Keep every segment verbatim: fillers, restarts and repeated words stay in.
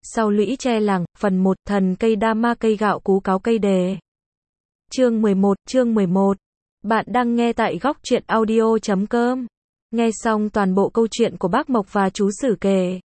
Sau lũy tre làng, phần một, thần cây đa ma cây gạo cú cáo cây đề. Chương mười một, chương mười một. Bạn đang nghe tại góc truyện audio chấm com. Nghe xong toàn bộ câu chuyện của bác Mộc và chú Sử kể,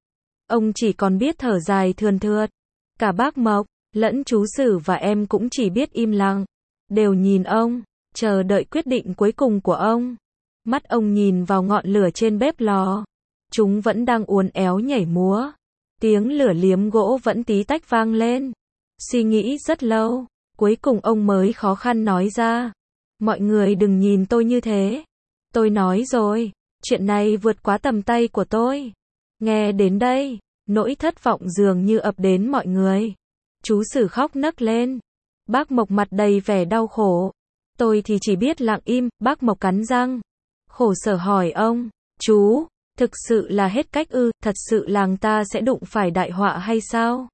ông chỉ còn biết thở dài thườn thượt. Cả bác Mộc, lẫn chú Sử và em cũng chỉ biết im lặng, đều nhìn ông, chờ đợi quyết định cuối cùng của ông. Mắt ông nhìn vào ngọn lửa trên bếp lò. Chúng vẫn đang uốn éo nhảy múa. Tiếng lửa liếm gỗ vẫn tí tách vang lên. Suy nghĩ rất lâu, cuối cùng ông mới khó khăn nói ra. Mọi người đừng nhìn tôi như thế. Tôi nói rồi, chuyện này vượt quá tầm tay của tôi. Nghe đến đây, nỗi thất vọng dường như ập đến mọi người. Chú Sử khóc nấc lên. Bác Mộc mặt đầy vẻ đau khổ. Tôi thì chỉ biết lặng im. Bác Mộc cắn răng, khổ sở hỏi ông, chú, thực sự là hết cách ư, thật sự làng ta sẽ đụng phải đại họa hay sao?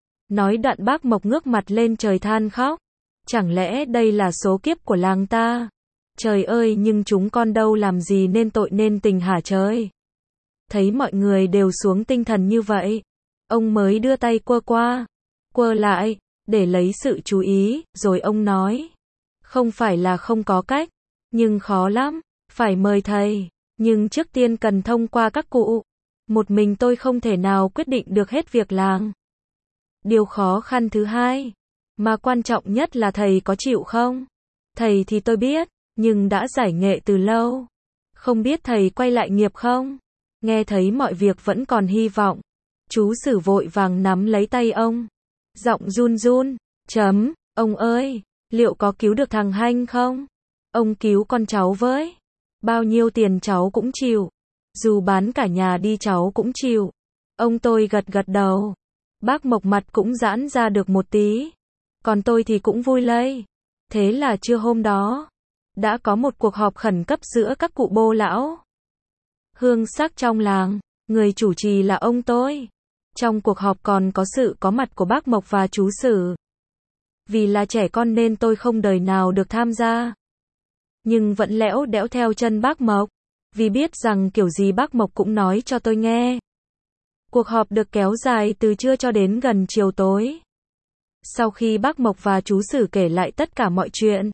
Nói đoạn bác Mộc ngước mặt lên trời than khóc. Chẳng lẽ đây là số kiếp của làng ta? Trời ơi, nhưng chúng con đâu làm gì nên tội nên tình hả trời? Thấy mọi người đều xuống tinh thần như vậy, ông mới đưa tay quơ qua, quơ lại, để lấy sự chú ý, rồi ông nói, không phải là không có cách, nhưng khó lắm, phải mời thầy, nhưng trước tiên cần thông qua các cụ. Một mình tôi không thể nào quyết định được hết việc làng. Điều khó khăn thứ hai, mà quan trọng nhất là thầy có chịu không? Thầy thì tôi biết, nhưng đã giải nghệ từ lâu. Không biết thầy quay lại nghiệp không? Nghe thấy mọi việc vẫn còn hy vọng, chú Sử vội vàng nắm lấy tay ông. Giọng run run, chấm, ông ơi, liệu có cứu được thằng Hanh không? Ông cứu con cháu với. Bao nhiêu tiền cháu cũng chịu. Dù bán cả nhà đi cháu cũng chịu. Ông tôi gật gật đầu. Bác Mộc mặt cũng giãn ra được một tí. Còn tôi thì cũng vui lây. Thế là trưa hôm đó, đã có một cuộc họp khẩn cấp giữa các cụ bô lão hương sắc trong làng. Người chủ trì là ông tôi. Trong cuộc họp còn có sự có mặt của bác Mộc và chú Sử. Vì là trẻ con nên tôi không đời nào được tham gia, nhưng vẫn lẽo đẽo theo chân bác Mộc, vì biết rằng kiểu gì bác Mộc cũng nói cho tôi nghe. Cuộc họp được kéo dài từ trưa cho đến gần chiều tối. Sau khi bác Mộc và chú Sử kể lại tất cả mọi chuyện,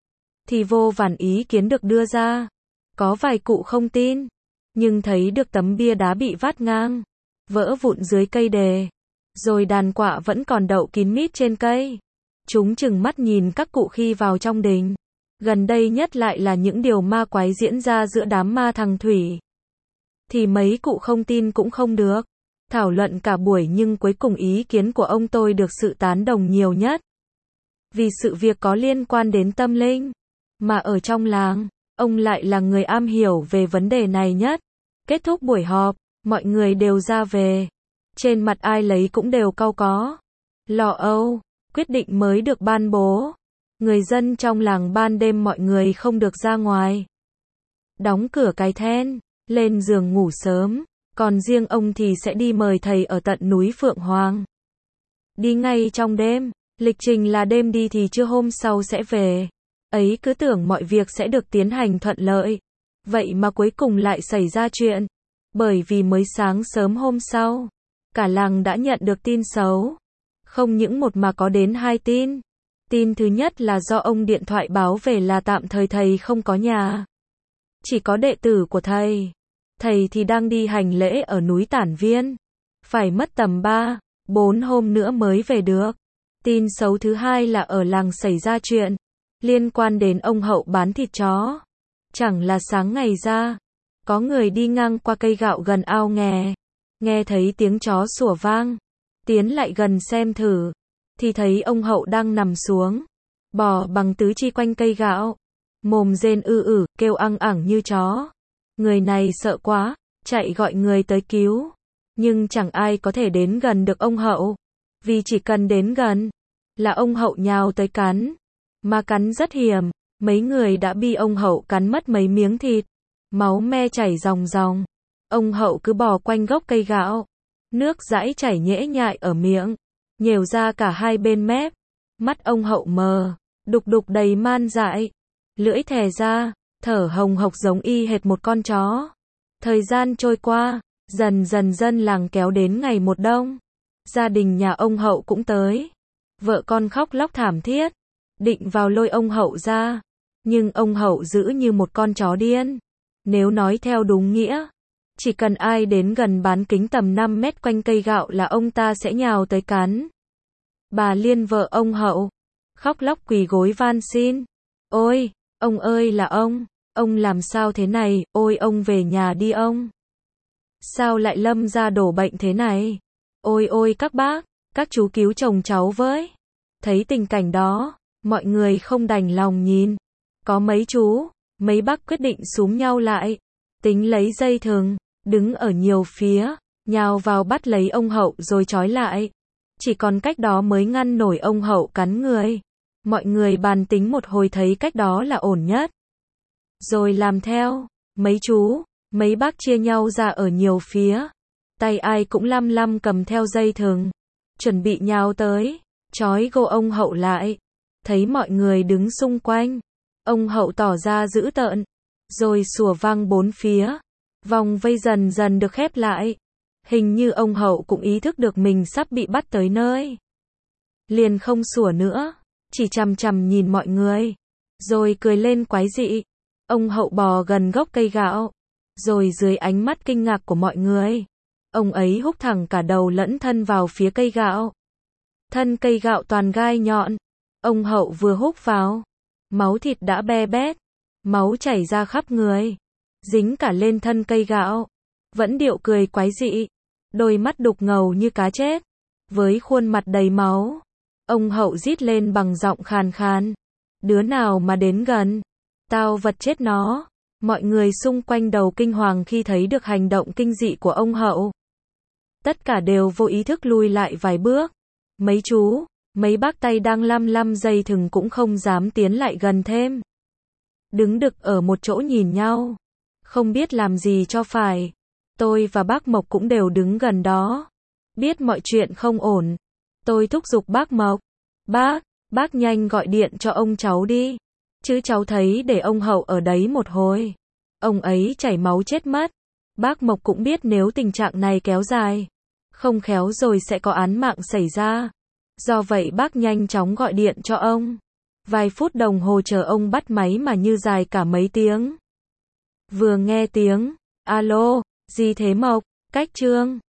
thì vô vàn ý kiến được đưa ra. Có vài cụ không tin, nhưng thấy được tấm bia đá bị vắt ngang, vỡ vụn dưới cây đề, rồi đàn quạ vẫn còn đậu kín mít trên cây. Chúng chừng mắt nhìn các cụ khi vào trong đình. Gần đây nhất lại là những điều ma quái diễn ra giữa đám ma thằng Thủy. Thì mấy cụ không tin cũng không được. Thảo luận cả buổi nhưng cuối cùng ý kiến của ông tôi được sự tán đồng nhiều nhất. Vì sự việc có liên quan đến tâm linh, mà ở trong làng, ông lại là người am hiểu về vấn đề này nhất. Kết thúc buổi họp, mọi người đều ra về. Trên mặt ai lấy cũng đều cau có. Lo âu, quyết định mới được ban bố. Người dân trong làng ban đêm mọi người không được ra ngoài. Đóng cửa cái then, lên giường ngủ sớm. Còn riêng ông thì sẽ đi mời thầy ở tận núi Phượng Hoàng. Đi ngay trong đêm, lịch trình là đêm đi thì trưa hôm sau sẽ về. Ấy cứ tưởng mọi việc sẽ được tiến hành thuận lợi. Vậy mà cuối cùng lại xảy ra chuyện. Bởi vì mới sáng sớm hôm sau, cả làng đã nhận được tin xấu. Không những một mà có đến hai tin. Tin thứ nhất là do ông điện thoại báo về là tạm thời thầy không có nhà. Chỉ có đệ tử của thầy. Thầy thì đang đi hành lễ ở núi Tản Viên. Phải mất tầm ba, bốn hôm nữa mới về được. Tin xấu thứ hai là ở làng xảy ra chuyện liên quan đến ông Hậu bán thịt chó. Chẳng là sáng ngày ra, có người đi ngang qua cây gạo gần ao nghè, nghe thấy tiếng chó sủa vang, tiến lại gần xem thử, thì thấy ông Hậu đang nằm xuống, bò bằng tứ chi quanh cây gạo, mồm rên ư ử, kêu ăng ẳng như chó. Người này sợ quá, chạy gọi người tới cứu, nhưng chẳng ai có thể đến gần được ông Hậu, vì chỉ cần đến gần là ông Hậu nhào tới cắn, mà cắn rất hiểm. Mấy người đã bị ông Hậu cắn mất mấy miếng thịt, máu me chảy ròng ròng. Ông Hậu cứ bò quanh gốc cây gạo, nước dãi chảy nhễ nhại ở miệng, nhèo ra cả hai bên mép. Mắt ông Hậu mờ, đục đục đầy man dại, lưỡi thè ra, thở hồng hộc giống y hệt một con chó. Thời gian trôi qua, dần dần dân làng kéo đến ngày một đông. Gia đình nhà ông Hậu cũng tới. Vợ con khóc lóc thảm thiết, định vào lôi ông Hậu ra. Nhưng ông Hậu giữ như một con chó điên. Nếu nói theo đúng nghĩa, chỉ cần ai đến gần bán kính tầm năm mét quanh cây gạo là ông ta sẽ nhào tới cắn. Bà Liên vợ ông Hậu, khóc lóc quỳ gối van xin. Ôi, ông ơi là ông, ông làm sao thế này, ôi ông về nhà đi ông. Sao lại lâm ra đổ bệnh thế này? Ôi ôi các bác, các chú cứu chồng cháu với. Thấy tình cảnh đó, mọi người không đành lòng nhìn. Có mấy chú, mấy bác quyết định xúm nhau lại, tính lấy dây thừng, đứng ở nhiều phía, nhào vào bắt lấy ông Hậu rồi trói lại. Chỉ còn cách đó mới ngăn nổi ông Hậu cắn người. Mọi người bàn tính một hồi thấy cách đó là ổn nhất. Rồi làm theo, mấy chú, mấy bác chia nhau ra ở nhiều phía. Tay ai cũng lăm lăm cầm theo dây thừng, chuẩn bị nhào tới, trói gô ông Hậu lại. Thấy mọi người đứng xung quanh, ông Hậu tỏ ra dữ tợn, rồi sủa vang bốn phía. Vòng vây dần dần được khép lại. Hình như ông Hậu cũng ý thức được mình sắp bị bắt tới nơi. Liền không sủa nữa, chỉ chằm chằm nhìn mọi người, rồi cười lên quái dị. Ông Hậu bò gần gốc cây gạo, rồi dưới ánh mắt kinh ngạc của mọi người, ông ấy húc thẳng cả đầu lẫn thân vào phía cây gạo. Thân cây gạo toàn gai nhọn, ông Hậu vừa húc vào, máu thịt đã be bét, máu chảy ra khắp người, dính cả lên thân cây gạo. Vẫn điệu cười quái dị, đôi mắt đục ngầu như cá chết, với khuôn mặt đầy máu. Ông Hậu rít lên bằng giọng khàn khàn. Đứa nào mà đến gần, tao vật chết nó. Mọi người xung quanh đầu kinh hoàng khi thấy được hành động kinh dị của ông Hậu. Tất cả đều vô ý thức lùi lại vài bước. Mấy chú, mấy bác tay đang lăm lăm dây thừng cũng không dám tiến lại gần thêm. Đứng đực ở một chỗ nhìn nhau, không biết làm gì cho phải. Tôi và bác Mộc cũng đều đứng gần đó. Biết mọi chuyện không ổn, tôi thúc giục bác Mộc. Bác, bác nhanh gọi điện cho ông cháu đi. Chứ cháu thấy để ông Hậu ở đấy một hồi, ông ấy chảy máu chết mất. Bác Mộc cũng biết nếu tình trạng này kéo dài, không khéo rồi sẽ có án mạng xảy ra. Do vậy bác nhanh chóng gọi điện cho ông. Vài phút đồng hồ chờ ông bắt máy mà như dài cả mấy tiếng. Vừa nghe tiếng, alo, gì thế Mộc, cách Trương.